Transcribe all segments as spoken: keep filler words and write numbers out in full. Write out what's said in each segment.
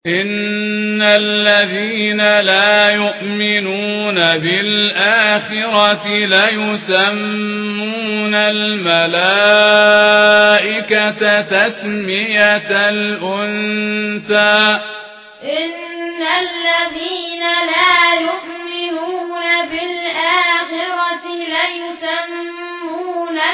إن الذين لا يؤمنون بالآخرة ليسمون الملائكة تسمية الأنثى إن الذين لا يؤمنون بالآخرة ليسمون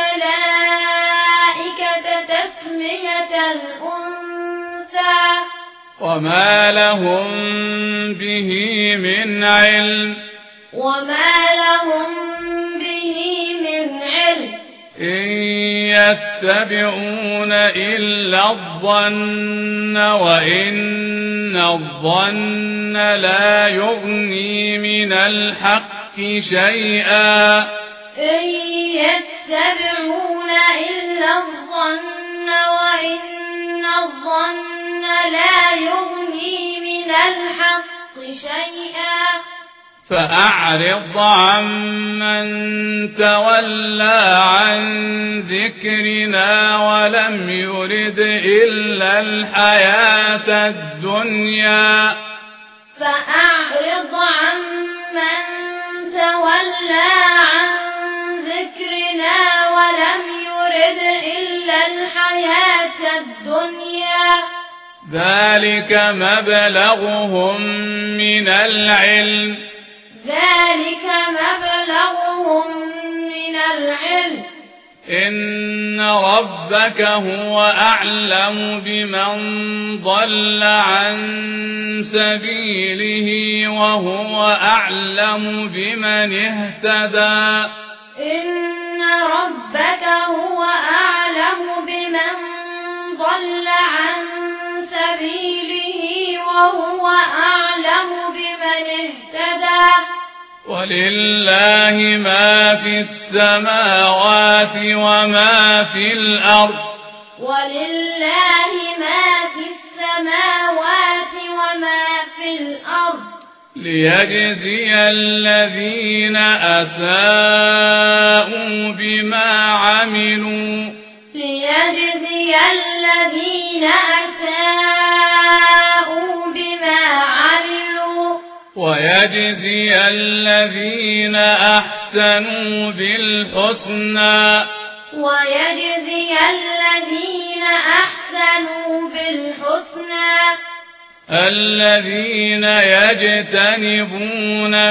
الملائكة تسمية الأنثى وما لهم به من علم وما لهم به من علم إن يتبعون إلا الظن وإن الظن لا يغني من الحق شيئا إن يتبعون إلا الظن وإن الظن لا يغني من الحق شيئا فأعرض عمن تولى عن ذكرنا ولم يرد إلا الحياة الدنيا فأعرض عمن تولى عن ذكرنا ولم يرد إلا الحياة الدنيا ذلك مبلغهم من العلم ذلك مبلغهم من العلم إن ربك هو أعلم بمن ضل عن سبيله وهو أعلم بمن اهتدى إن ربك هو أعلم بمن ضل عن سبيله وهو أعلم بمن اهتدى ولله ما في السماوات وما في الأرض ولله ما في السماوات وما في الأرض ليجزي الذين أساءوا بما عملوا ليجزي الذين أساءوا بما عملوا ويجزي الذين أحسنوا بالحسنى ويجزي الذين أحسنوا بالحسنى الذين يجتنبون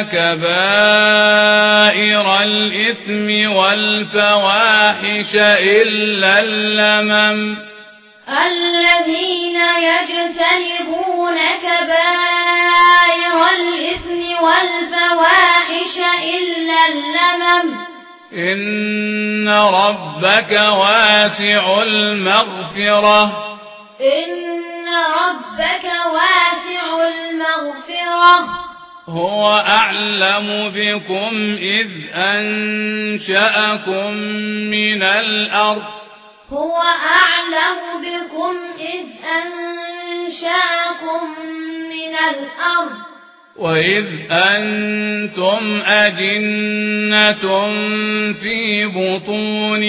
كبائر الإثم والفواحش إلا اللمم الذين يجتنبون كبائر الإثم والفواحش إلا اللمم إن ربك واسع المغفرة إن ربك واسع المغفرة هو أعلم بكم إذ أنشأكم من الأرض هو أعلم بكم إذ أنشأكم من الأرض وإذ أنتم أجنة في بطون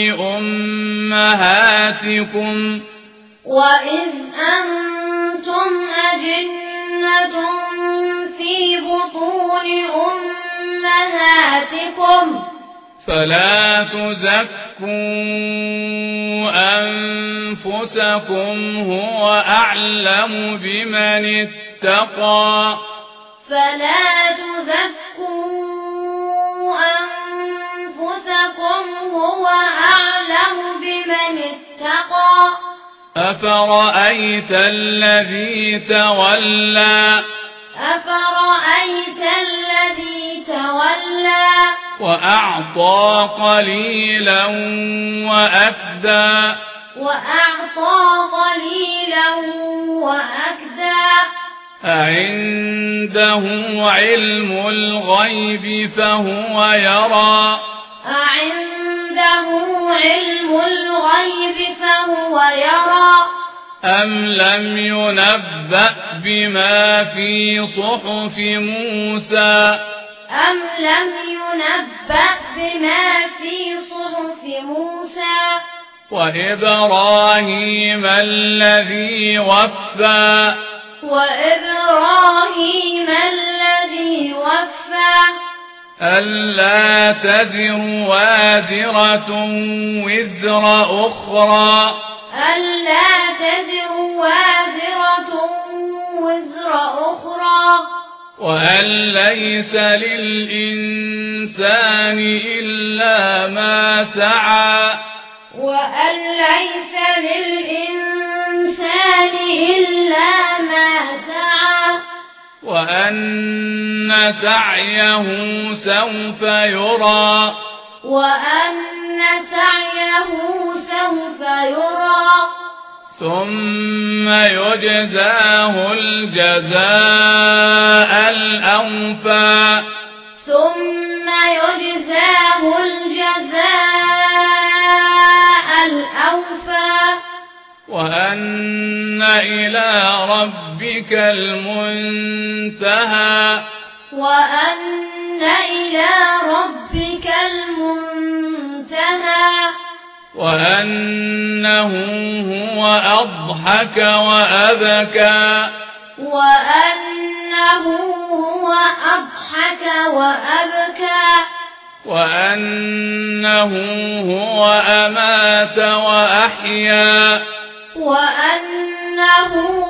أمهاتكم وإذ أنتم أجنة في بطون أمهاتكم فلا تزكوا أنفسكم هو أعلم بمن اتقى فلا تزكوا أنفسكم هو أعلم بمن اتقى أفرأيت الذي تولى أفرأيت الذي تولى وأعطى قليلا وأكدى وأعطى قليلا وأكدى أعنده علم الغيب فهو يرى أعنده علم الغيب فهو يرى أم لم ينبأ بما في صحف موسى أم لم ينبأ بما في صحف موسى وإبراهيم الذي وفى وإبراهيم الذي وفى ألا تزر وازرة وزر أخرى ألا تزر وازرة وزر أخرى وأن ليس للإنسان إلا ما سعى وأن ليس للإنسان إلا ما سعى وأن سعيه سوف يرى وأن سعيه سوف يرى ثم يجزاه الجزاء الأوفى ثم يجزاه الجزاء الأوفى وأن إلى ربك المنتهى وأن إلى ربك المنتهى وأنه هو أضحك وأبكى وأنه هو أضحك وأبكى وأنه هو أمات وأحيا وأنه